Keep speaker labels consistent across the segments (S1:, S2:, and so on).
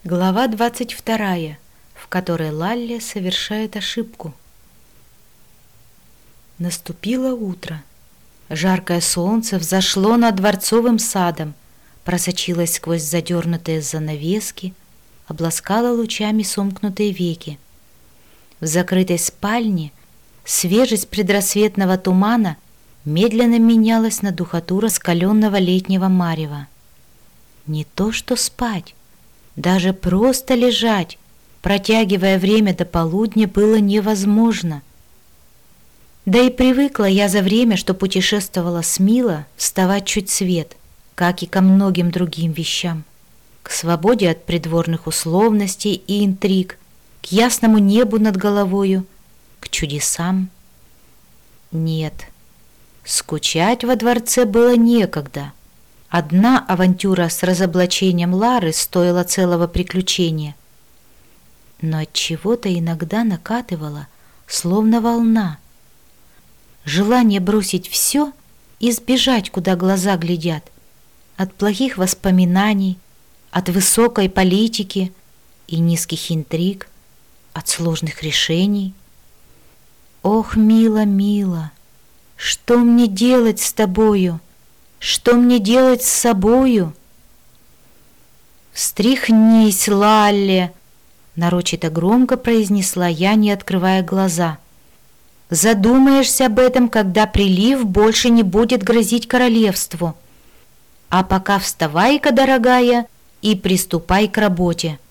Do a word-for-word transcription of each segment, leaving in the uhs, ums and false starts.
S1: Глава двадцать вторая, в которой Лалли совершает ошибку. Наступило утро. Жаркое солнце взошло над дворцовым садом, просочилось сквозь задернутые занавески, обласкало лучами сомкнутые веки. В закрытой спальне свежесть предрассветного тумана медленно менялась на духоту раскаленного летнего марева. Не то что спать, даже просто лежать, протягивая время до полудня, было невозможно. Да и привыкла я за время, что путешествовала с Мило, вставать чуть свет, как и ко многим другим вещам. К свободе от придворных условностей и интриг, к ясному небу над головою, к чудесам. Нет, скучать во дворце было некогда. Одна авантюра с разоблачением Лары стоила целого приключения. Но от чего-то иногда накатывала, словно волна. Желание бросить все и сбежать, куда глаза глядят, от плохих воспоминаний, от высокой политики и низких интриг, от сложных решений. Ох, мила, мила, что мне делать с тобою? Что мне делать с собою? «Встряхнись, Лалли!» — нарочито громко произнесла я, не открывая глаза. «Задумаешься об этом, когда прилив больше не будет грозить королевству. А пока вставай-ка, дорогая, и приступай к работе».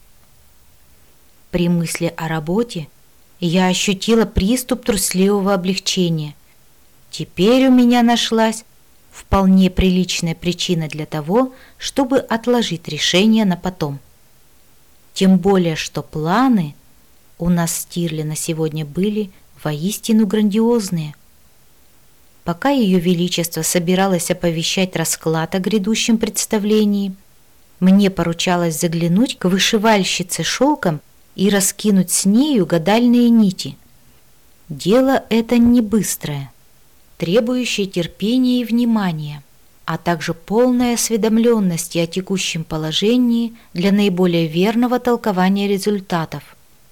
S1: При мысли о работе я ощутила приступ трусливого облегчения. Теперь у меня нашлась вполне приличная причина для того, чтобы отложить решение на потом. Тем более, что планы у нас с Тирли на сегодня были воистину грандиозные. Пока Ее Величество собиралось оповещать расклад о грядущем представлении, мне поручалось заглянуть к вышивальщице шелком и раскинуть с нею гадальные нити. Дело это не быстрое, требующее терпения и внимания, а также полной осведомленности о текущем положении для наиболее верного толкования результатов.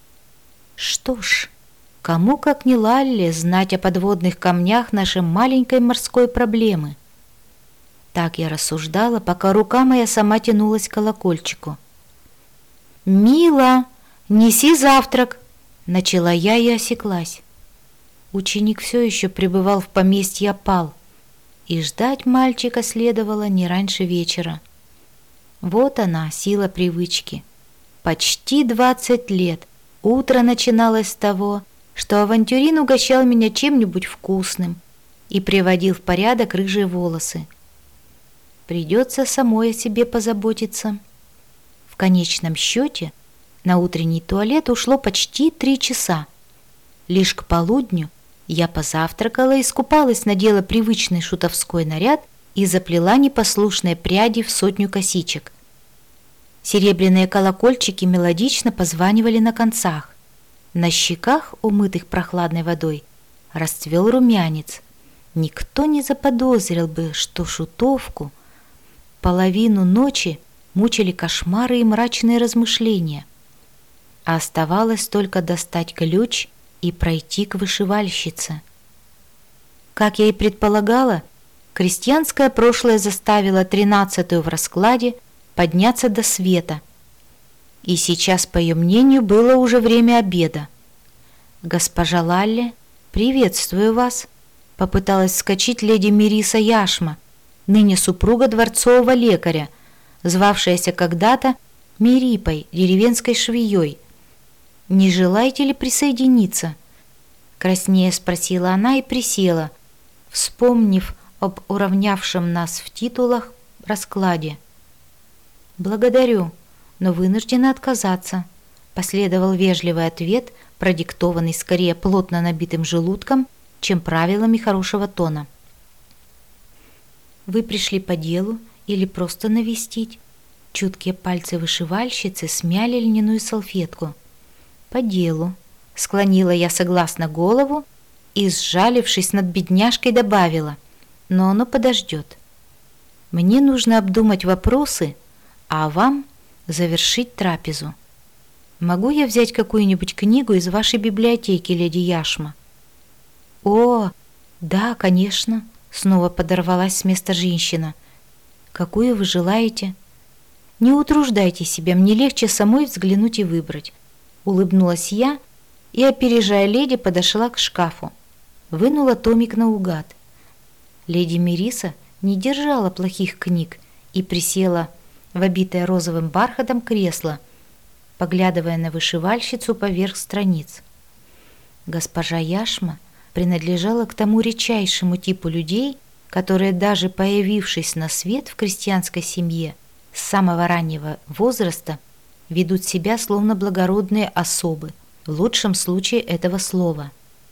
S1: Что ж, кому как не Лалли знать о подводных камнях нашей маленькой морской проблемы? Так я рассуждала, пока рука моя сама тянулась к колокольчику. «Мила, неси завтрак!» — начала я и осеклась. Ученик все еще пребывал в поместье опал, и ждать мальчика следовало не раньше вечера. Вот она, сила привычки. Почти двадцать лет утро начиналось с того, что авантюрин угощал меня чем-нибудь вкусным и приводил в порядок рыжие волосы. Придется самой о себе позаботиться. В конечном счете на утренний туалет ушло почти три часа. Лишь к полудню я позавтракала, искупалась, надела привычный шутовской наряд и заплела непослушные пряди в сотню косичек. Серебряные колокольчики мелодично позванивали на концах. На щеках, умытых прохладной водой, расцвел румянец. Никто не заподозрил бы, что шутовку половину ночи мучили кошмары и мрачные размышления. А оставалось только достать ключ и пройти к вышивальщице. Как я и предполагала, крестьянское прошлое заставило тринадцатую в раскладе подняться до света. И сейчас, по ее мнению, было уже время обеда. «Госпожа Лалли, приветствую вас!» — попыталась вскочить леди Мириса Яшма, ныне супруга дворцового лекаря, звавшаяся когда-то Мирипой, деревенской швеей. «Не желаете ли присоединиться?» Краснея спросила она и присела, вспомнив об уравнявшем нас в титулах раскладе. «Благодарю, но вынуждена отказаться», — последовал вежливый ответ, продиктованный скорее плотно набитым желудком, чем правилами хорошего тона. «Вы пришли по делу или просто навестить?» Чуткие пальцы вышивальщицы смяли льняную салфетку. «По делу», — склонила я согласно голову и, сжалившись над бедняжкой, добавила: «но оно подождет. Мне нужно обдумать вопросы, а вам завершить трапезу. «Могу я взять какую-нибудь книгу из вашей библиотеки, леди Яшма?» «О, да, конечно», — снова подорвалась с места женщина. «Какую вы желаете?» «Не утруждайте себя, мне легче самой взглянуть и выбрать», — улыбнулась я и, опережая леди, подошла к шкафу. Вынула томик наугад. Леди Мериса не держала плохих книг и присела в обитое розовым бархатом кресло, поглядывая на вышивальщицу поверх страниц. Госпожа Яшма принадлежала к тому редчайшему типу людей, которые, даже появившись на свет в крестьянской семье, с самого раннего возраста ведут себя словно благородные особы, в лучшем случае этого слова.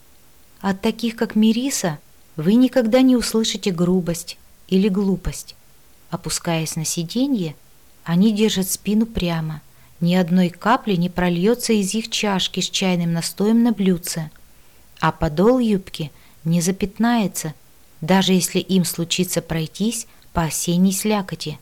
S1: От таких, как Мериса, вы никогда не услышите грубость или глупость. Опускаясь на сиденье, они держат спину прямо, ни одной капли не прольется из их чашки с чайным настоем на блюдце, а подол юбки не запятнается, даже если им случится пройтись по осенней слякоти.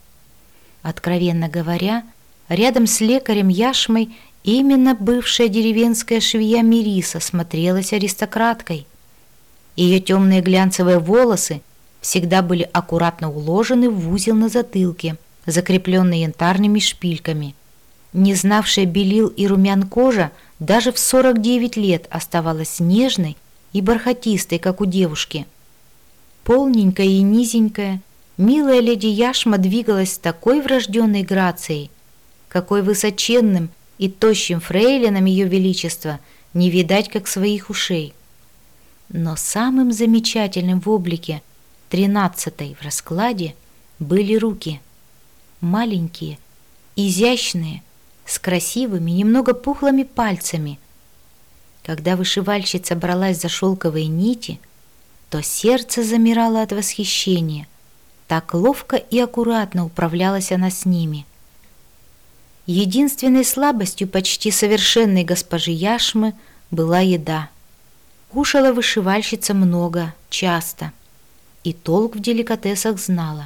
S1: Откровенно говоря, рядом с лекарем Яшмой именно бывшая деревенская швея Мериса смотрелась аристократкой. Ее темные глянцевые волосы всегда были аккуратно уложены в узел на затылке, закрепленный янтарными шпильками. Не знавшая белил и румян кожа даже в сорок девять лет оставалась нежной и бархатистой, как у девушки. Полненькая и низенькая, милая леди Яшма двигалась с такой врожденной грацией, какой высоченным и тощим фрейлинам ее величества не видать, как своих ушей. Но самым замечательным в облике тринадцатой в раскладе были руки. Маленькие, изящные, с красивыми, немного пухлыми пальцами. Когда вышивальщица бралась за шелковые нити, то сердце замирало от восхищения. Так ловко и аккуратно управлялась она с ними. Единственной слабостью почти совершенной госпожи Яшмы была еда. Кушала вышивальщица много, часто, и толк в деликатесах знала.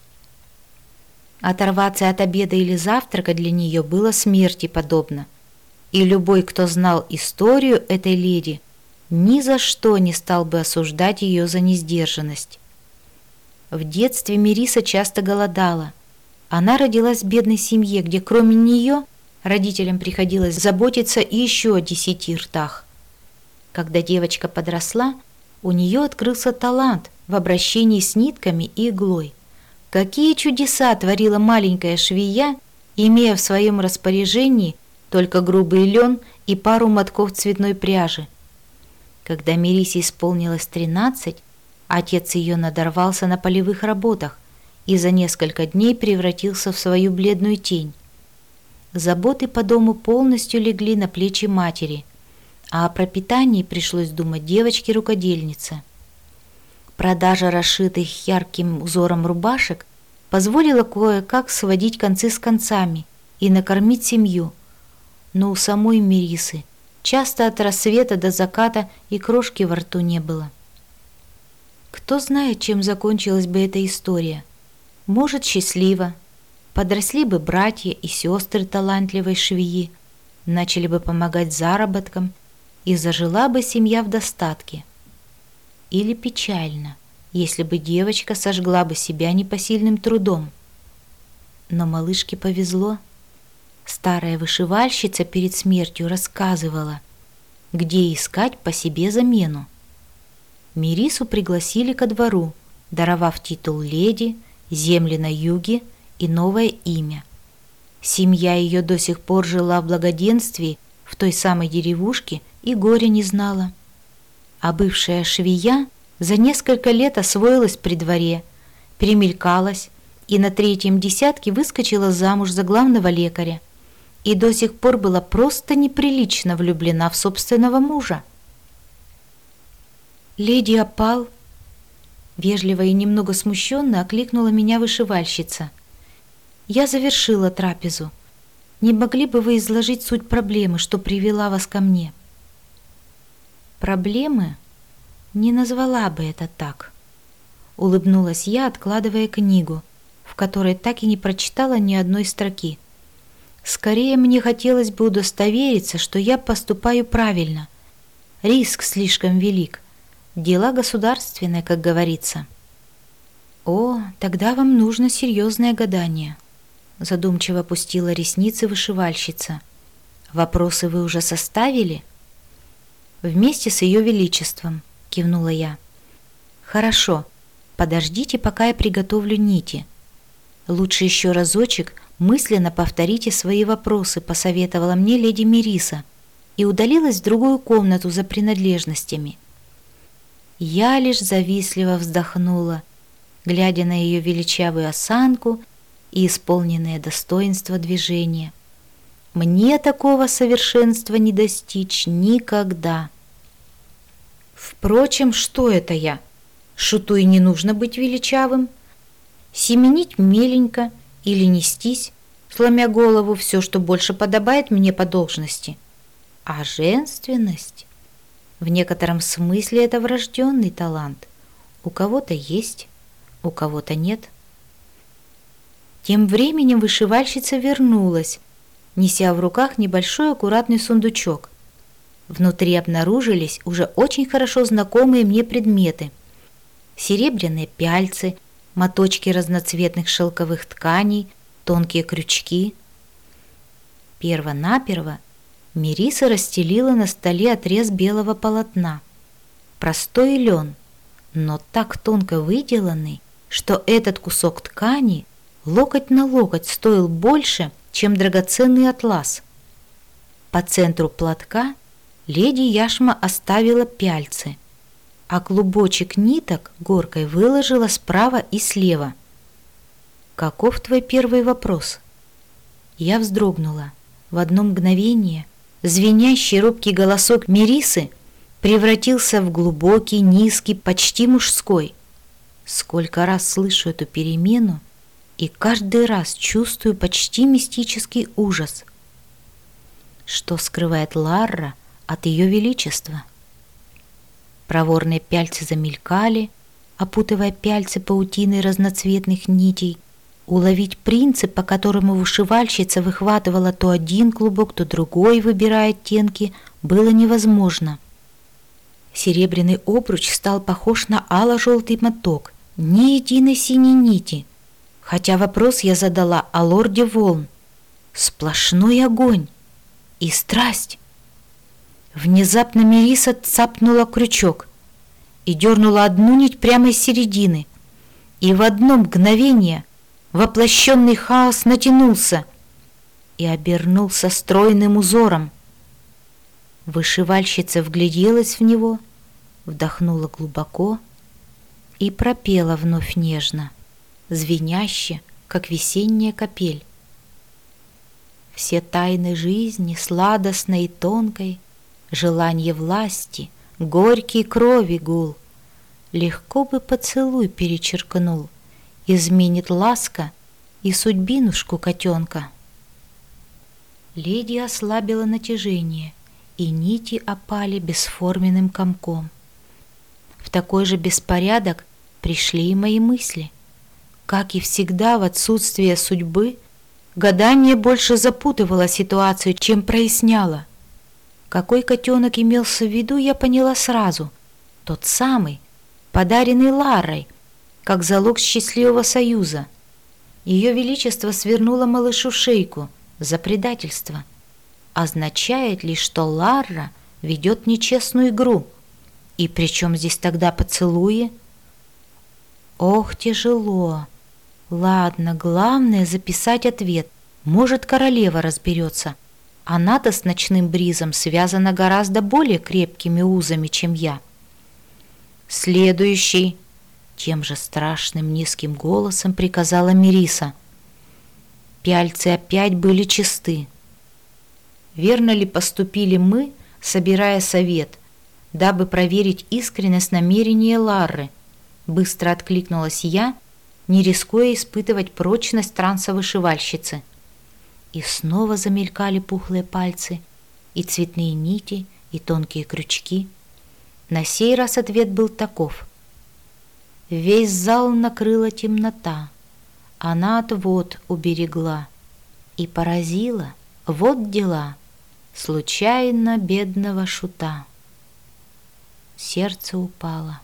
S1: Оторваться от обеда или завтрака для нее было смерти подобно, и любой, кто знал историю этой леди, ни за что не стал бы осуждать ее за несдержанность. В детстве Мериса часто голодала. Она родилась в бедной семье, где кроме нее родителям приходилось заботиться еще о десяти ртах. Когда девочка подросла, у нее открылся талант в обращении с нитками и иглой. Какие чудеса творила маленькая швея, имея в своем распоряжении только грубый лен и пару мотков цветной пряжи. Когда Мерисе исполнилось тринадцать, отец ее надорвался на полевых работах и за несколько дней превратился в свою бледную тень. Заботы по дому полностью легли на плечи матери, а о пропитании пришлось думать девочке-рукодельнице. Продажа расшитых ярким узором рубашек позволила кое-как сводить концы с концами и накормить семью, но у самой Мерисы часто от рассвета до заката и крошки во рту не было. Кто знает, чем закончилась бы эта история. Может, счастливо. Подросли бы братья и сестры талантливой швеи, начали бы помогать заработкам, и зажила бы семья в достатке. Или печально, если бы девочка сожгла бы себя непосильным трудом. Но малышке повезло. Старая вышивальщица перед смертью рассказывала, где искать по себе замену. Мерису пригласили ко двору, даровав титул леди, земли на юге и новое имя. Семья ее до сих пор жила в благоденствии в той самой деревушке и горя не знала. А бывшая швея за несколько лет освоилась при дворе, перемелькалась и на третьем десятке выскочила замуж за главного лекаря и до сих пор была просто неприлично влюблена в собственного мужа. «Леди Опал», — вежливо и немного смущенно окликнула меня вышивальщица. «Я завершила трапезу. Не могли бы вы изложить суть проблемы, что привела вас ко мне?» «Проблемы? Не назвала бы это так», — улыбнулась я, откладывая книгу, в которой так и не прочитала ни одной строки. Скорее мне хотелось бы удостовериться, что я поступаю правильно. Риск слишком велик. Дело государственное, как говорится. О, тогда вам нужно серьезное гадание. Задумчиво опустила ресницы вышивальщица. Вопросы вы уже составили? Вместе с Ее Величеством, кивнула я. Хорошо, подождите, пока я приготовлю нити. Лучше еще разочек мысленно повторите свои вопросы, посоветовала мне леди Мериса и удалилась в другую комнату за принадлежностями. Я лишь завистливо вздохнула, глядя на ее величавую осанку и исполненное достоинство движения. Мне такого совершенства не достичь никогда. Впрочем, что это я? Шуту и не нужно быть величавым. Семенить меленько или нестись, сломя голову, все, что больше подобает мне по должности. А женственность? В некотором смысле это врожденный талант. У кого-то есть, у кого-то нет. Тем временем вышивальщица вернулась, неся в руках небольшой аккуратный сундучок. Внутри обнаружились уже очень хорошо знакомые мне предметы. Серебряные пяльцы, моточки разноцветных шелковых тканей, тонкие крючки. Перво-наперво Мериса расстелила на столе отрез белого полотна. Простой лен, но так тонко выделанный, что этот кусок ткани локоть на локоть стоил больше, чем драгоценный атлас. По центру платка леди Яшма оставила пяльцы, а клубочек ниток горкой выложила справа и слева. «Каков твой первый вопрос?» Я вздрогнула. В одно мгновение звенящий робкий голосок Мерисы превратился в глубокий, низкий, почти мужской. Сколько раз слышу эту перемену, и каждый раз чувствую почти мистический ужас. Что скрывает Ларра от Ее Величества? Проворные пяльцы замелькали, опутывая пяльцы паутиной разноцветных нитей. Уловить принцип, по которому вышивальщица выхватывала то один клубок, то другой, выбирая оттенки, было невозможно. Серебряный обруч стал похож на ало-желтый моток, ни единой синей нити. Хотя вопрос я задала о лорде волн. Сплошной огонь и страсть. Внезапно Мериса цапнула крючок и дернула одну нить прямо из середины, и в одно мгновение воплощенный хаос натянулся и обернулся стройным узором. Вышивальщица вгляделась в него, вдохнула глубоко и пропела вновь нежно, звеняще, как весенняя капель. Все тайны жизни, сладостной и тонкой, желание власти, горький крови гул, легко бы поцелуй перечеркнул, изменит ласка и судьбинушку котенка. Леди ослабила натяжение, и нити опали бесформенным комком. В такой же беспорядок пришли и мои мысли. Как и всегда в отсутствие судьбы, гадание больше запутывало ситуацию, чем проясняло. Какой котенок имелся в виду, я поняла сразу. Тот самый, подаренный Ларрой, как залог счастливого союза. Ее Величество свернуло малышу шейку за предательство. Означает ли, что Ларра ведет нечестную игру? И при чем здесь тогда поцелуи? Ох, тяжело. Ладно, главное записать ответ. Может, королева разберется. Она-то с ночным бризом связана гораздо более крепкими узами, чем я. Следующий. Тем же страшным низким голосом приказала Мериса. Пяльцы опять были чисты. Верно ли поступили мы, собирая совет, дабы проверить искренность намерения Ларры? Быстро откликнулась я, не рискуя испытывать прочность транса вышивальщицы. И снова замелькали пухлые пальцы, и цветные нити, и тонкие крючки. На сей раз ответ был таков. Весь зал накрыла темнота, она отвод уберегла, И поразила, вот дела, случайно бедного шута. Сердце упало.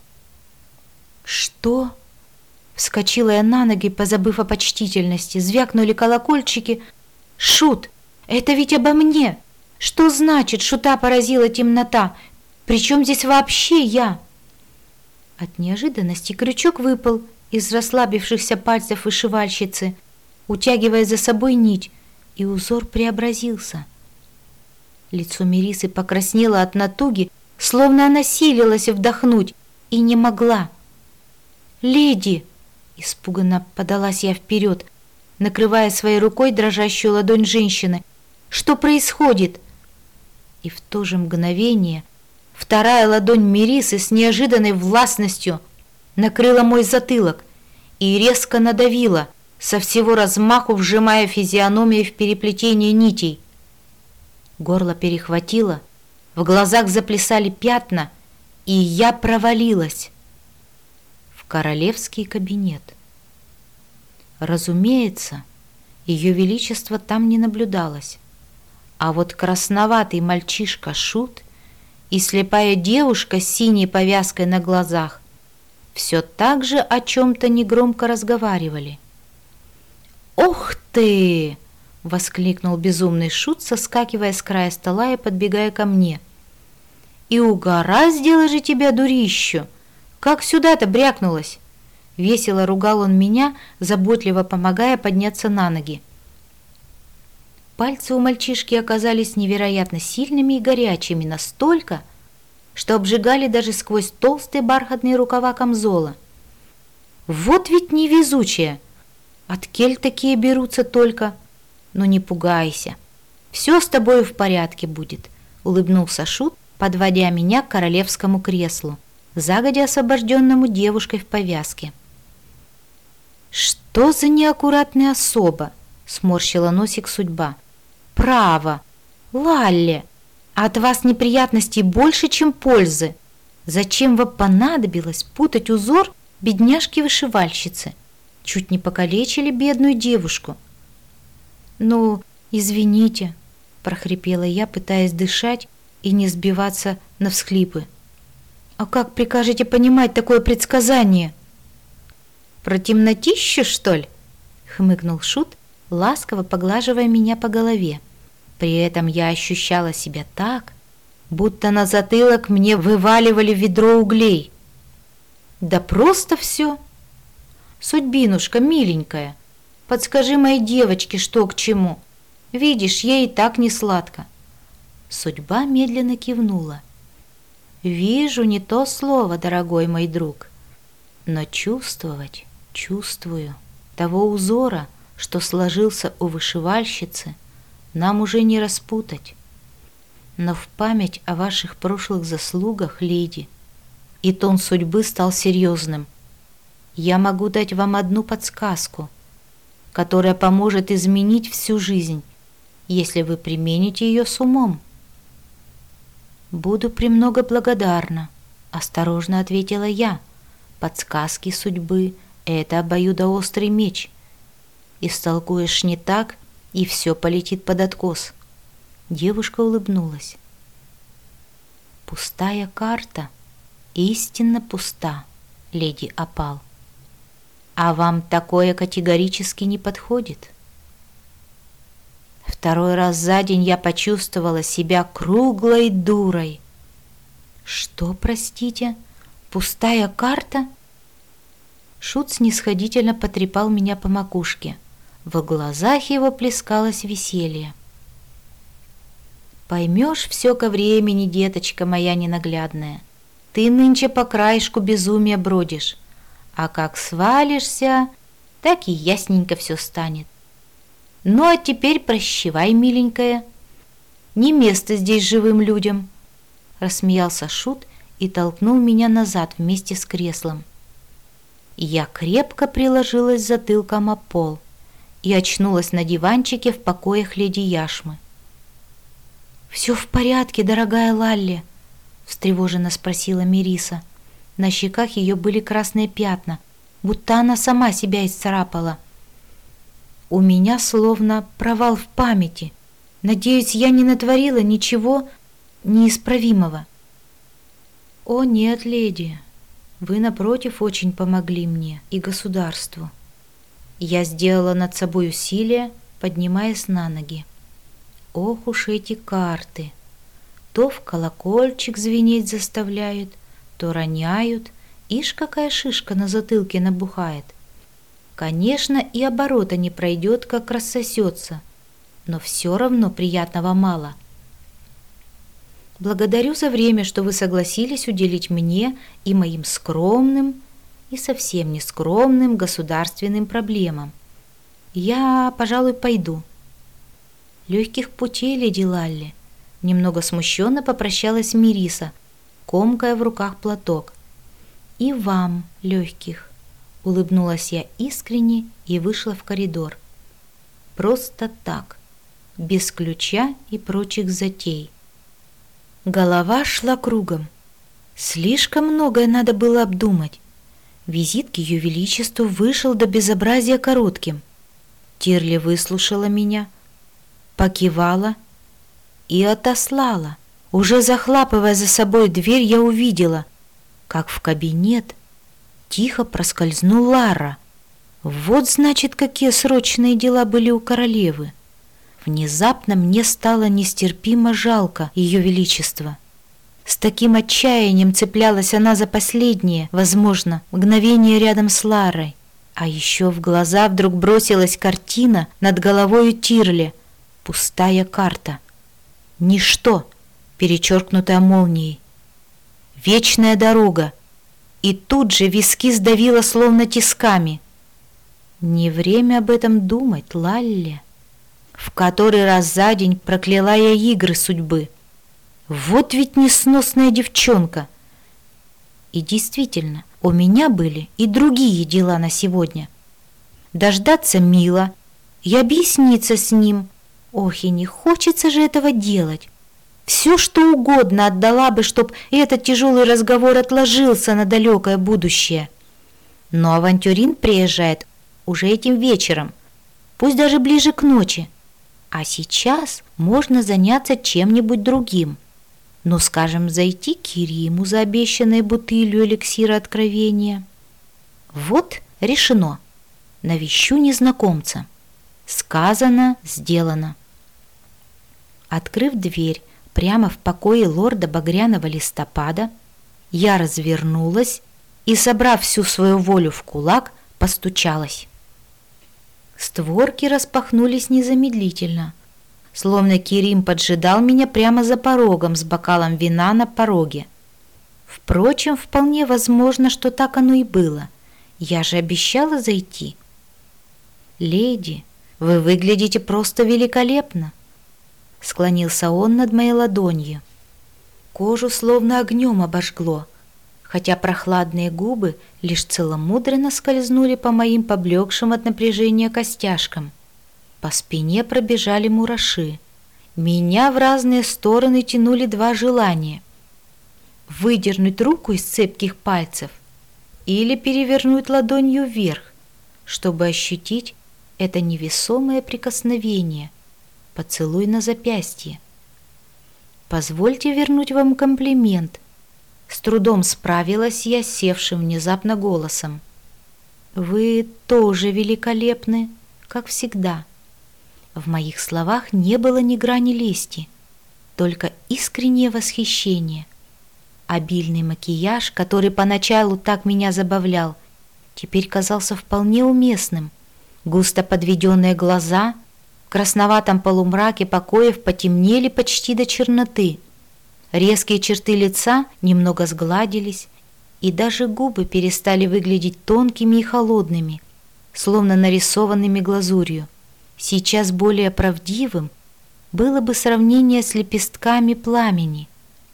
S1: «Что?» Вскочила я на ноги, позабыв о почтительности. Звякнули колокольчики. «Шут! Это ведь обо мне! Что значит, шута поразила темнота? Причем здесь вообще я?» От неожиданности крючок выпал из расслабившихся пальцев вышивальщицы, утягивая за собой нить, и узор преобразился. Лицо Мерисы покраснело от натуги, словно она силилась вдохнуть и не могла. «Леди!» — испуганно подалась я вперед, накрывая своей рукой дрожащую ладонь женщины. «Что происходит?» И в то же мгновение вторая ладонь Мерисы с неожиданной властностью накрыла мой затылок и резко надавила, со всего размаху вжимая физиономию в переплетение нитей. Горло перехватило, в глазах заплясали пятна, и я провалилась в королевский кабинет. Разумеется, ее величество там не наблюдалось, а вот красноватый мальчишка Шут и слепая девушка с синей повязкой на глазах все так же о чем-то негромко разговаривали. «Ох ты!» — воскликнул безумный Шут, соскакивая с края стола и подбегая ко мне. «И угораздило же тебя, дурищу! Как сюда-то брякнулась?» Весело ругал он меня, заботливо помогая подняться на ноги. Пальцы у мальчишки оказались невероятно сильными и горячими, настолько, что обжигали даже сквозь толстые бархатные рукава камзола. «Вот ведь невезучая! От кель такие берутся только! Ну не пугайся, все с тобой в порядке будет», — улыбнулся Шут, подводя меня к королевскому креслу, загодя освобожденному девушкой в повязке. «Что за неаккуратная особа?» — сморщила носик судьба. «Право! Лалли! От вас неприятностей больше, чем пользы. Зачем вам понадобилось путать узор бедняжки-вышивальщицы? Чуть не покалечили бедную девушку». «Ну, извините», — прохрипела я, пытаясь дышать и не сбиваться на всхлипы. «А как прикажете понимать такое предсказание?» «Про темнотищу, что ли?» — хмыкнул Шут, ласково поглаживая меня по голове. При этом я ощущала себя так, будто на затылок мне вываливали ведро углей. «Да просто все. Судьбинушка, миленькая, подскажи моей девочке, что к чему. Видишь, ей и так не сладко». Судьба медленно кивнула. «Вижу не то слово, дорогой мой друг, но чувствовать чувствую. Того узора, что сложился у вышивальщицы, нам уже не распутать. Но в память о ваших прошлых заслугах, леди», и тон судьбы стал серьезным, «я могу дать вам одну подсказку, которая поможет изменить всю жизнь, если вы примените ее с умом». «Буду премного благодарна», — осторожно ответила я. «Подсказки судьбы — это обоюдоострый меч. Истолкуешь не так, и все полетит под откос». Девушка улыбнулась. «Пустая карта, истинно пуста, леди Опал. А вам такое категорически не подходит». Второй раз за день я почувствовала себя круглой дурой. «Что, простите, пустая карта?» Шут снисходительно потрепал меня по макушке. В глазах его плескалось веселье. «Поймешь все ко времени, деточка моя ненаглядная. Ты нынче по краешку безумия бродишь, а как свалишься, так и ясненько все станет. Ну а теперь прощавай, миленькая. Не место здесь живым людям», — рассмеялся Шут и толкнул меня назад вместе с креслом. Я крепко приложилась затылком о пол и очнулась на диванчике в покоях леди Яшмы. «Все в порядке, дорогая Лалли?» — встревоженно спросила Мериса. На щеках ее были красные пятна, будто она сама себя исцарапала. У меня словно провал в памяти. Надеюсь, я не натворила ничего неисправимого. О нет, леди, вы, напротив, очень помогли мне и государству. Я сделала над собой усилие, поднимаясь на ноги. Ох уж эти карты! То в колокольчик звенеть заставляют, то роняют. Ишь, какая шишка на затылке набухает. Конечно, и оборота не пройдет, как рассосется, но все равно приятного мало. Благодарю за время, что вы согласились уделить мне и моим скромным и совсем не скромным государственным проблемам. Я, пожалуй, пойду. Легких путей, леди Лалли. Немного смущенно попрощалась Мириса, комкая в руках платок. И вам легких. Улыбнулась я искренне и вышла в коридор. Просто так, без ключа и прочих затей. Голова шла кругом. Слишком многое надо было обдумать. Визит к Ее Величеству вышел до безобразия коротким. Тирли выслушала меня, покивала и отослала. Уже захлапывая за собой дверь, я увидела, как в кабинет тихо проскользнул Лара. Вот, значит, какие срочные дела были у королевы. Внезапно мне стало нестерпимо жалко Ее Величество. С таким отчаянием цеплялась она за последнее, возможно, мгновение рядом с Ларой. А еще в глаза вдруг бросилась картина над головой Тирли. Пустая карта. Ничто, перечеркнутое молнией. Вечная дорога. И тут же виски сдавило словно тисками. Не время об этом думать, Лалли. В который раз за день прокляла я игры судьбы. Вот ведь несносная девчонка. И действительно, у меня были и другие дела на сегодня. Дождаться Мила и объясниться с ним. Ох, и не хочется же этого делать. Все, что угодно отдала бы, чтоб этот тяжелый разговор отложился на далекое будущее. Но авантюрин приезжает уже этим вечером, пусть даже ближе к ночи. А сейчас можно заняться чем-нибудь другим. Ну, скажем, зайти к Кериму за обещанной бутылью эликсира откровения. Вот решено. Навещу незнакомца. Сказано, сделано. Открыв дверь прямо в покое лорда Багряного Листопада, я развернулась и, собрав всю свою волю в кулак, постучалась. Створки распахнулись незамедлительно, словно Керим поджидал меня прямо за порогом с бокалом вина на пороге. Впрочем, вполне возможно, что так оно и было. Я же обещала зайти. «Леди, вы выглядите просто великолепно!» Склонился он над моей ладонью. Кожу словно огнем обожгло, хотя прохладные губы лишь целомудренно скользнули по моим поблекшим от напряжения костяшкам. По спине пробежали мураши. Меня в разные стороны тянули два желания: выдернуть руку из цепких пальцев или перевернуть ладонью вверх, чтобы ощутить это невесомое прикосновение, поцелуй на запястье. «Позвольте вернуть вам комплимент». С трудом справилась я с севшим внезапно голосом. «Вы тоже великолепны, как всегда». В моих словах не было ни грани лести, только искреннее восхищение. Обильный макияж, который поначалу так меня забавлял, теперь казался вполне уместным. Густо подведенные глаза в красноватом полумраке покоев потемнели почти до черноты. Резкие черты лица немного сгладились, и даже губы перестали выглядеть тонкими и холодными, словно нарисованными глазурью. Сейчас более правдивым было бы сравнение с лепестками пламени.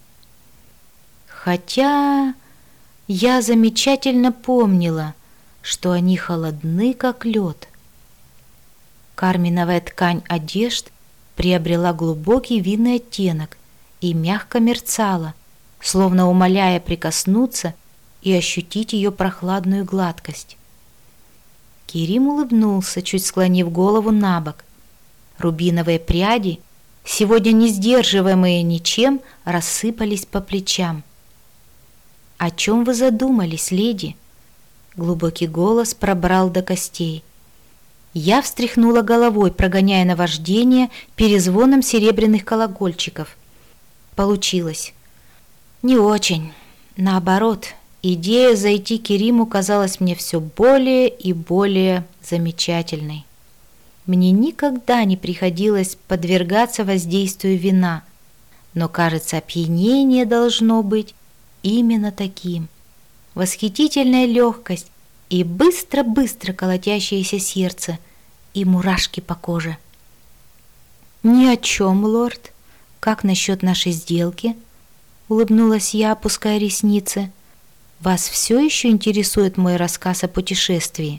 S1: Хотя я замечательно помнила, что они холодны, как лед. Карминовая ткань одежд приобрела глубокий винный оттенок и мягко мерцала, словно умоляя прикоснуться и ощутить ее прохладную гладкость. Керим улыбнулся, чуть склонив голову на бок. Рубиновые пряди, сегодня не сдерживаемые ничем, рассыпались по плечам. «О чем вы задумались, леди?» Глубокий голос пробрал до костей. Я встряхнула головой, прогоняя наваждение перезвоном серебряных колокольчиков. Получилось. Не очень. Наоборот, идея зайти к Кериму казалась мне все более и более замечательной. Мне никогда не приходилось подвергаться воздействию вина, но, кажется, опьянение должно быть именно таким. Восхитительная легкость и быстро-быстро колотящееся сердце, и мурашки по коже. «Ни о чем, лорд. Как насчет нашей сделки?» — улыбнулась я, опуская ресницы. «Вас все еще интересует мой рассказ о путешествии?»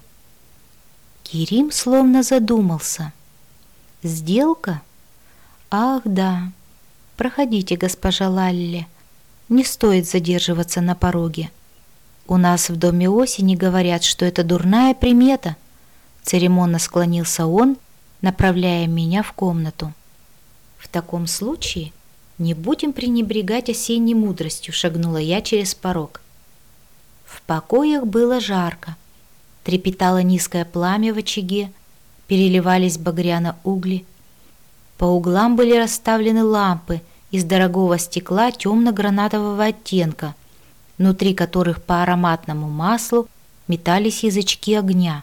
S1: Керим словно задумался. «Сделка? Ах, да. Проходите, госпожа Лалли. Не стоит задерживаться на пороге. У нас в доме осени говорят, что это дурная примета». Церемонно склонился он, направляя меня в комнату. «В таком случае не будем пренебрегать осенней мудростью», — шагнула я через порог. В покоях было жарко. Трепетало низкое пламя в очаге, переливались багряно угли. По углам были расставлены лампы из дорогого стекла темно-гранатового оттенка, внутри которых по ароматному маслу метались язычки огня.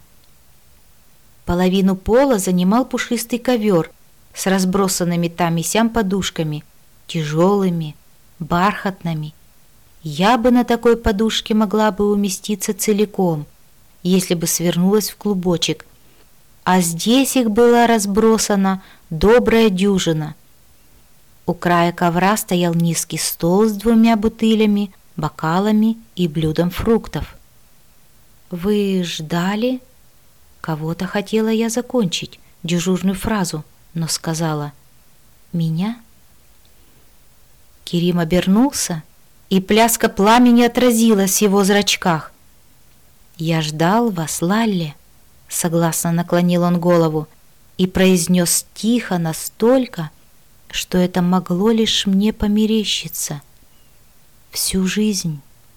S1: Половину пола занимал пушистый ковер с разбросанными там и сям подушками, тяжелыми, бархатными. Я бы на такой подушке могла бы уместиться целиком, если бы свернулась в клубочек, а здесь их была разбросана добрая дюжина. У края ковра стоял низкий стол с двумя бутылями, бокалами и блюдом фруктов. «Вы ждали?» Кого-то хотела я закончить дежурную фразу, но сказала «Меня?». Керим обернулся, и пляска пламени отразилась в его зрачках. «Я ждал вас, Лалли», — согласно наклонил он голову и произнес тихо настолько, что это могло лишь мне померещиться. «Всю жизнь».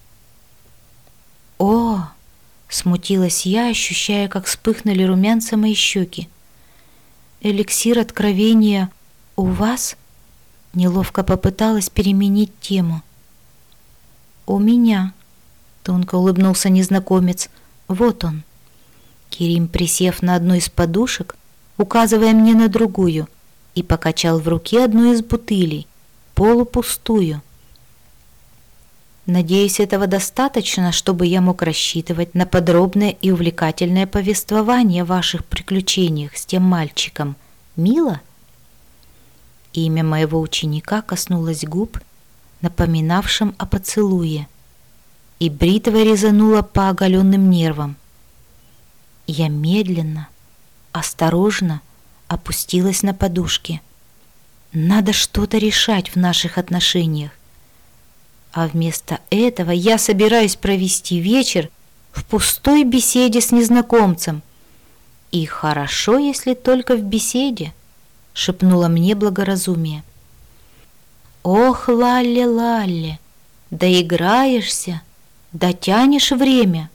S1: «О!» — смутилась я, ощущая, как вспыхнули румянца мои щеки. «Эликсир откровения у вас?» — неловко попыталась переменить тему. «У меня», — тонко улыбнулся незнакомец. «Вот он». Керим, присев на одну из подушек, указывая мне на другую, и покачал в руке одну из бутылей, полупустую. «Надеюсь, этого достаточно, чтобы я мог рассчитывать на подробное и увлекательное повествование о ваших приключениях с тем мальчиком. Мило?» Имя моего ученика коснулось губ, напоминавшим о поцелуе, и бритва резанула по оголенным нервам. Я медленно, осторожно опустилась на подушки. Надо что-то решать в наших отношениях. А вместо этого я собираюсь провести вечер в пустой беседе с незнакомцем. И хорошо, если только в беседе, шепнуло мне благоразумие. Ох, Лалли, Лалли, доиграешься, дотянешь время.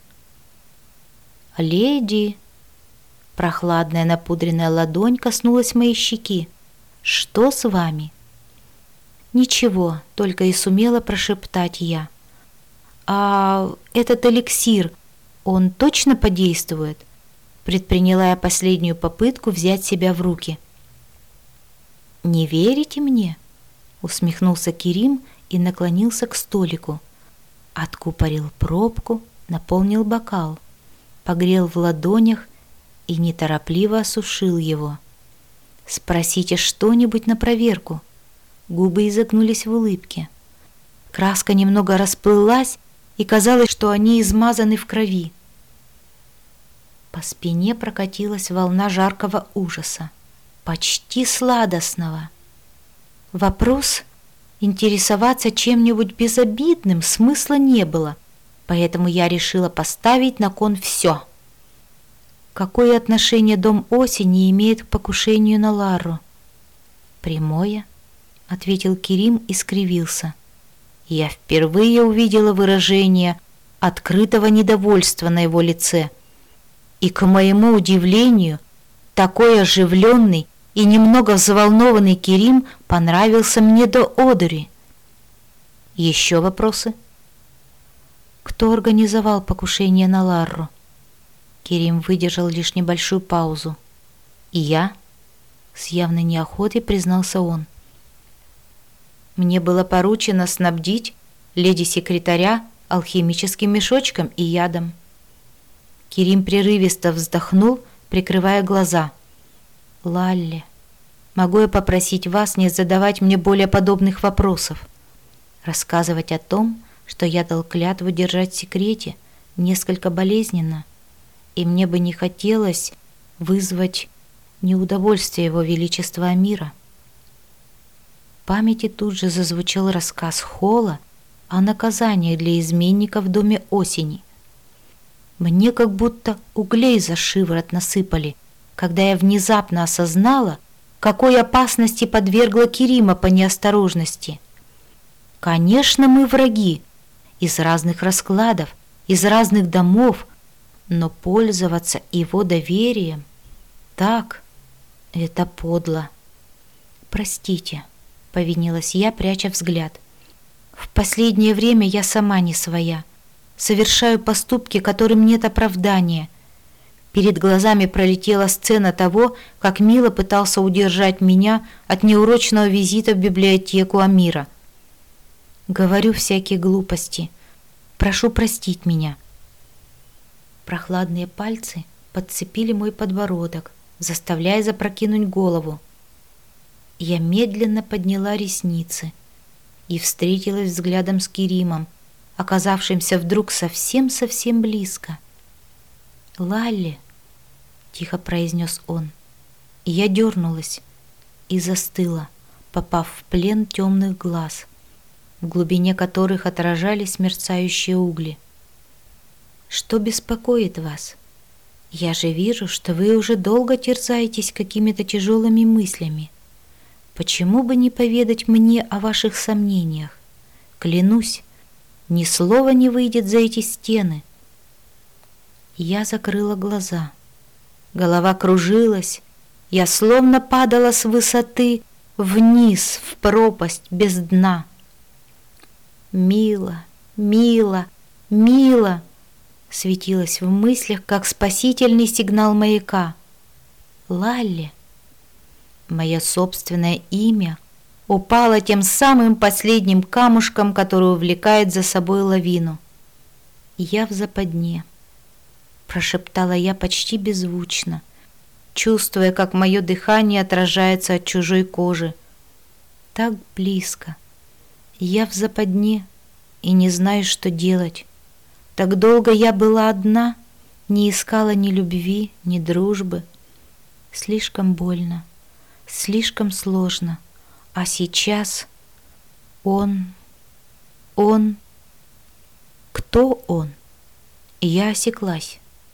S1: Леди, прохладная напудренная ладонь коснулась моей щеки. Что с вами? «Ничего», — только и сумела прошептать я. «А этот эликсир, он точно подействует?» Предприняла я последнюю попытку взять себя в руки. «Не верите мне?» — усмехнулся Керим и наклонился к столику. Откупорил пробку, наполнил бокал, погрел в ладонях и неторопливо осушил его. «Спросите что-нибудь на проверку». Губы изогнулись в улыбке. Краска немного расплылась, и казалось, что они измазаны в крови. По спине прокатилась волна жаркого ужаса, почти сладостного. Вопрос интересоваться чем-нибудь безобидным смысла не было, поэтому я решила поставить на кон все. какое отношение дом осени имеет к покушению на Лару? Прямое, ответил Керим и скривился. Я впервые увидела выражение открытого недовольства на его лице. И, к моему удивлению, такой оживленный и немного взволнованный Керим понравился мне до одури. Еще вопросы? Кто организовал покушение на Ларру? Керим выдержал лишь небольшую паузу. И я? С явной неохотой признался он. Мне было поручено снабдить леди-секретаря алхимическим мешочком и ядом. Керим прерывисто вздохнул, прикрывая глаза. «Лалли, могу я попросить вас не задавать мне более подобных вопросов? Рассказывать о том, что я дал клятву держать в секрете, несколько болезненно, и мне бы не хотелось вызвать неудовольствие его величества Амира». В памяти тут же зазвучал рассказ Холла о наказании для изменника в доме осени. Мне как будто углей за шиворот насыпали, когда я внезапно осознала, какой опасности подвергла Керима по неосторожности. Конечно, мы враги, из разных раскладов, из разных домов, но пользоваться его доверием так, это подло. Простите, повинилась я, пряча взгляд. В последнее время я сама не своя. Совершаю поступки, которым нет оправдания. Перед глазами пролетела сцена того, как Мила пытался удержать меня от неурочного визита в библиотеку Амира. Говорю всякие глупости. Прошу простить меня. Прохладные пальцы подцепили мой подбородок, заставляя запрокинуть голову. Я медленно подняла ресницы и встретилась взглядом с Керимом, оказавшимся вдруг совсем-совсем близко. «Лалли», — тихо произнес он, и я дернулась и застыла, попав в плен темных глаз, в глубине которых отражались мерцающие угли. «Что беспокоит вас? Я же вижу, что вы уже долго терзаетесь какими-то тяжелыми мыслями. Почему бы не поведать мне о ваших сомнениях? Клянусь, ни слова не выйдет за эти стены». Я закрыла глаза. Голова кружилась. Я словно падала с высоты вниз, в пропасть без дна. «Мила, Мила, Мила!» светилась в мыслях, как спасительный сигнал маяка. «Лалли!» Мое собственное имя упало тем самым последним камушком, который увлекает за собой лавину. «Я в западне», — прошептала я почти беззвучно, чувствуя, как мое дыхание отражается от чужой кожи. Так близко. Я в западне и не знаю, что делать. Так долго я была одна, не искала ни любви, ни дружбы. Слишком больно, слишком сложно. А сейчас он, он, кто он? Я осеклась.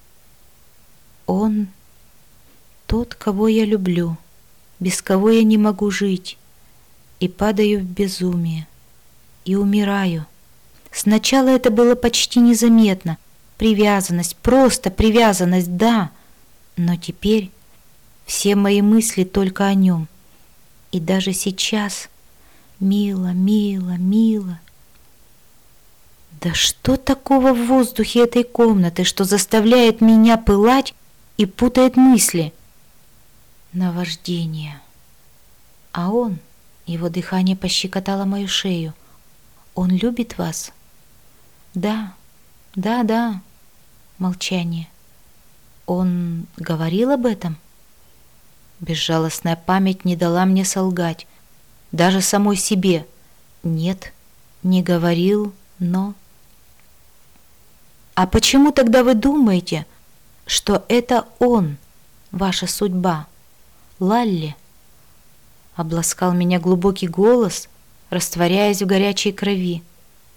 S1: Он тот, кого я люблю, без кого я не могу жить, и падаю в безумие, и умираю. Сначала это было почти незаметно, привязанность, просто привязанность, да, но теперь все мои мысли только о нем. И даже сейчас мило, мило, мило. Да что такого в воздухе этой комнаты, что заставляет меня пылать и путает мысли? Наваждение. А он, его дыхание пощекотало мою шею. Он любит вас? Да, да, да. Молчание. Он говорил об этом? Безжалостная память не дала мне солгать, даже самой себе. Нет, не говорил, но... А почему тогда вы думаете, что это он, ваша судьба? Лалли? Обласкал меня глубокий голос, растворяясь в горячей крови.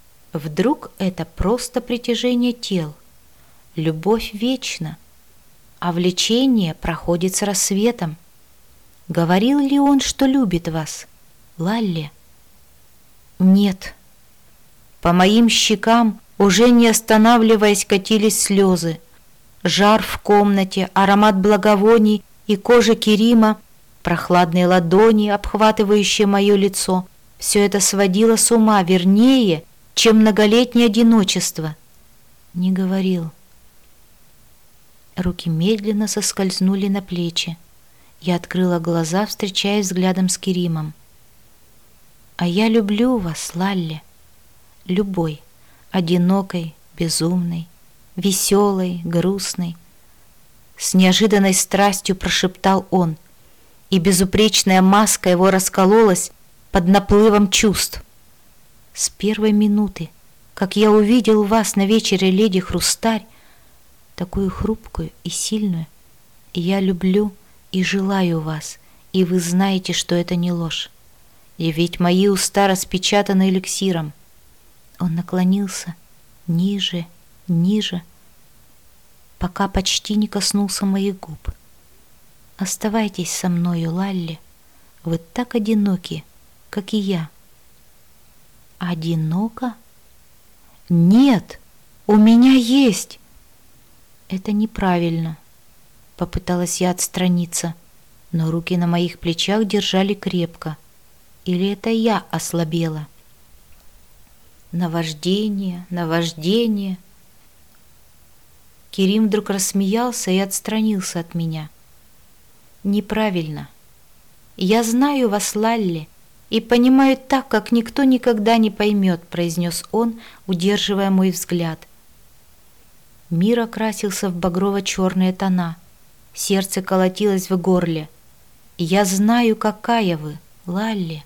S1: Вдруг это просто притяжение тел? Любовь вечна. а влечение проходит с рассветом. Говорил ли он, что любит вас, Лалли? Нет. По моим щекам, уже не останавливаясь, катились слезы. Жар в комнате, аромат благовоний и кожи Керима, прохладные ладони, обхватывающие мое лицо, все это сводило с ума, вернее, чем многолетнее одиночество. Не говорил. Руки медленно соскользнули на плечи. Я открыла глаза, встречаясь взглядом с Керимом. «А я люблю вас, Лалли. Любой, одинокой, безумной, веселой, грустной». С неожиданной страстью прошептал он, и безупречная маска его раскололась под наплывом чувств. «С первой минуты, как я увидел вас на вечере леди Хрустарь, такую хрупкую и сильную, я люблю и желаю вас, и вы знаете, что это не ложь. И ведь мои уста распечатаны эликсиром». Он наклонился ниже, ниже, пока почти не коснулся моих губ. «Оставайтесь со мною, Лалли, вы так одиноки, как и я». «Одиноко? Нет, у меня есть!» «Это неправильно», — попыталась я отстраниться, но руки на моих плечах держали крепко. Или это я ослабела? Наваждение, наваждение. Керим вдруг рассмеялся и отстранился от меня. «Неправильно. Я знаю вас, Лалли, и понимаю так, как никто никогда не поймет», — произнес он, удерживая мой взгляд. Мир окрасился в багрово-черные тона. Сердце колотилось в горле. «Я знаю, какая вы, Лалли.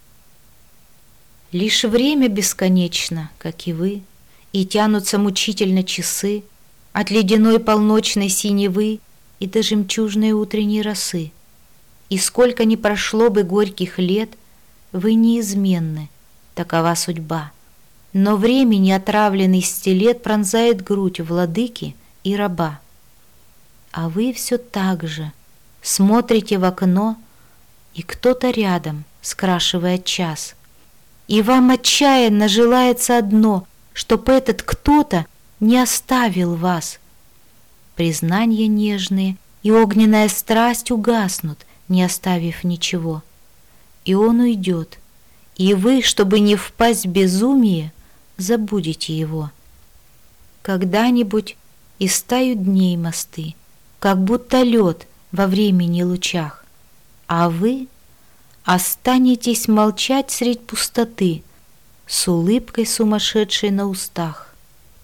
S1: Лишь время бесконечно, как и вы, и тянутся мучительно часы от ледяной полночной синевы и до жемчужной утренней росы. И сколько ни прошло бы горьких лет, вы неизменны, такова судьба. Но времени отравленный стилет пронзает грудь владыки и раба. А вы все так же смотрите в окно, и кто-то рядом скрашивает час. И вам отчаянно желается одно, чтоб этот кто-то не оставил вас. Признания нежные и огненная страсть угаснут, не оставив ничего. И он уйдет, и вы, чтобы не впасть в безумие, забудете его. Когда-нибудь истают дней мосты, как будто лед во времени лучах, а вы останетесь молчать средь пустоты с улыбкой сумасшедшей на устах.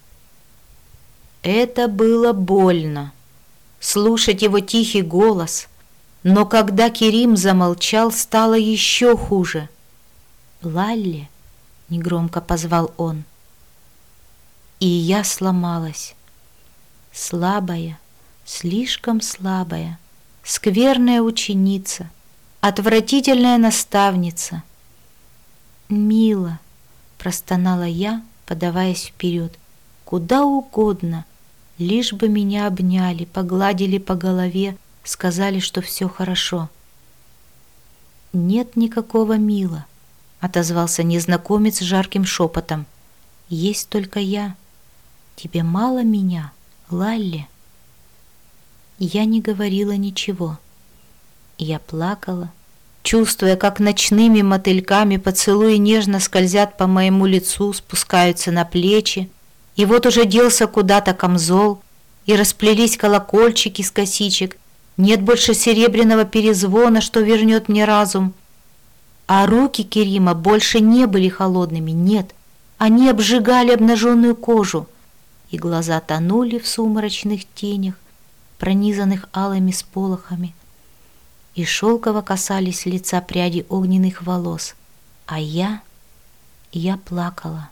S1: Это было больно, слушать его тихий голос, но когда Керим замолчал, стало еще хуже. «Лалли», — негромко позвал он. И я сломалась. Слабая, слишком слабая, скверная ученица, отвратительная наставница. «Мила», — простонала я, подаваясь вперед, — «куда угодно, лишь бы меня обняли, погладили по голове, сказали, что все хорошо». «Нет никакого Мила», — отозвался незнакомец жарким шепотом. «Есть только я. Тебе мало меня, Лалли?» Я не говорила ничего. Я плакала, чувствуя, как ночными мотыльками поцелуи нежно скользят по моему лицу, спускаются на плечи, и вот уже делся куда-то камзол, и расплелись колокольчики с косичек, нет больше серебряного перезвона, что вернет мне разум. А руки Керима больше не были холодными, нет, они обжигали обнаженную кожу, и глаза тонули в сумрачных тенях, пронизанных алыми сполохами, и шелково касались лица пряди огненных волос, а я, я плакала.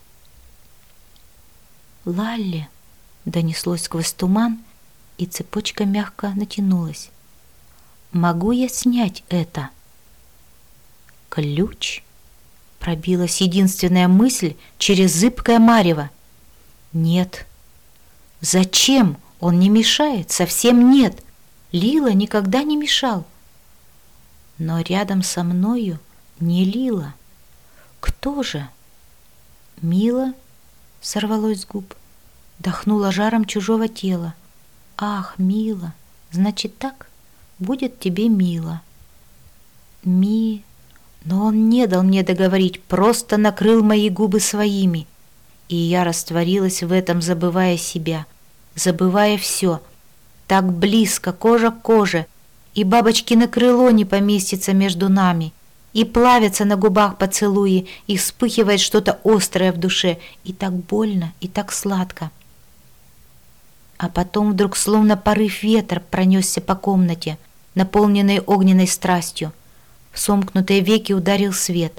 S1: «Лалли!» — донеслось сквозь туман, и цепочка мягко натянулась. «Могу я снять это?» «Ключ?» — пробилась единственная мысль через зыбкое марево. «Нет». «Зачем?» Он не мешает, совсем нет. Лила никогда не мешал. Но рядом со мною не Лила. Кто же? Мила, сорвалось с губ, дохнула жаром чужого тела. Ах, Мила, значит так? Будет тебе Мила. Ми... Но он не дал мне договорить, просто накрыл мои губы своими. И я растворилась в этом, забывая себя, забывая все. Так близко, кожа к коже, и бабочкино крыло не поместится между нами, и плавятся на губах поцелуи, и вспыхивает что-то острое в душе, и так больно, и так сладко. А потом вдруг словно порыв ветра пронесся по комнате, наполненной огненной страстью. В сомкнутые веки ударил свет.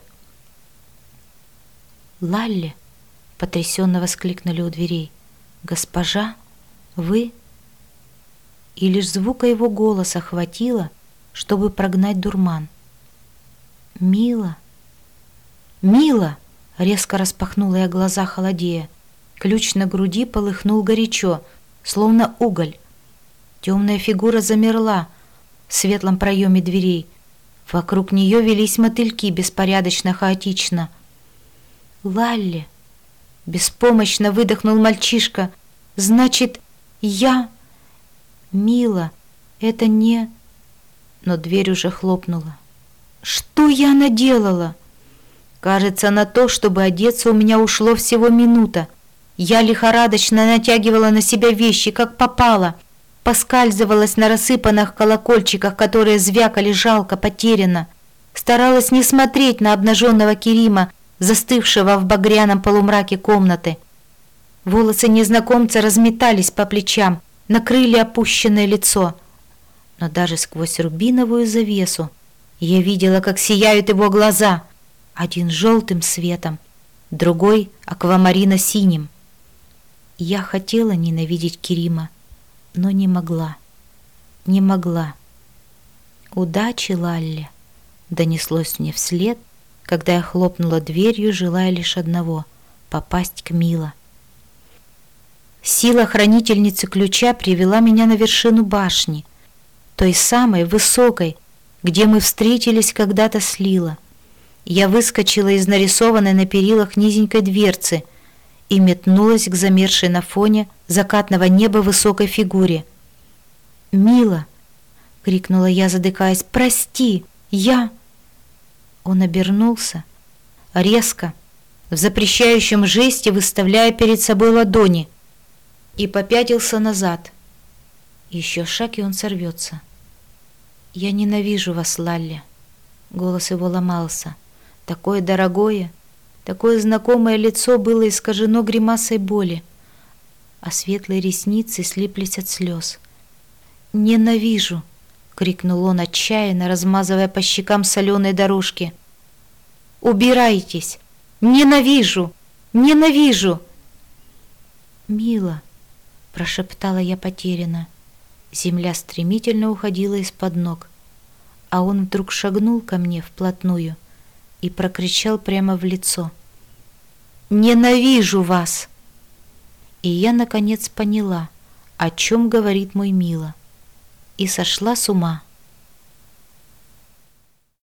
S1: «Лалли!» — потрясенно воскликнули у дверей. «Госпожа, вы?» И лишь звука его голоса хватило, чтобы прогнать дурман. «Мила! Мила!» — резко распахнула я глаза, холодея. Ключ на груди полыхнул горячо, словно уголь. Темная фигура замерла в светлом проеме дверей. Вокруг нее велись мотыльки, беспорядочно, хаотично. «Лалли!» — беспомощно выдохнул мальчишка. «Значит, я...» «Мила, это не...» Но дверь уже хлопнула. «Что я наделала?» Кажется, на то, чтобы одеться, у меня ушло всего минута. Я лихорадочно натягивала на себя вещи, как попало, поскальзывалась на рассыпанных колокольчиках, которые звякали жалко, потеряно. Старалась не смотреть на обнаженного Керима, застывшего в багряном полумраке комнаты. Волосы незнакомца разметались по плечам, накрыли опущенное лицо. Но даже сквозь рубиновую завесу я видела, как сияют его глаза, один желтым светом, другой аквамарино-синим. Я хотела ненавидеть Керима, но не могла, не могла. «Удачи, Лалли!» — донеслось мне вслед, когда я хлопнула дверью, желая лишь одного — попасть к Мила. Сила хранительницы ключа привела меня на вершину башни, той самой высокой, где мы встретились когда-то с Лила. Я выскочила из нарисованной на перилах низенькой дверцы и метнулась к замершей на фоне закатного неба высокой фигуре. «Мила!» — крикнула я, задыхаясь. «Прости! Я...» Он обернулся, резко, в запрещающем жесте выставляя перед собой ладони, и попятился назад. Еще шаг, и он сорвется. «Я ненавижу вас, Лалли!» Голос его ломался. Такое дорогое, такое знакомое лицо было искажено гримасой боли, а светлые ресницы слиплись от слез. «Ненавижу!» — крикнул он отчаянно, размазывая по щекам соленые дорожки. «Убирайтесь! Ненавижу! Ненавижу!» «Мила!» — прошептала я потерянно. Земля стремительно уходила из-под ног, а он вдруг шагнул ко мне вплотную и прокричал прямо в лицо: «Ненавижу вас!» И я, наконец, поняла, о чем говорит мой Мила, и сошла с ума.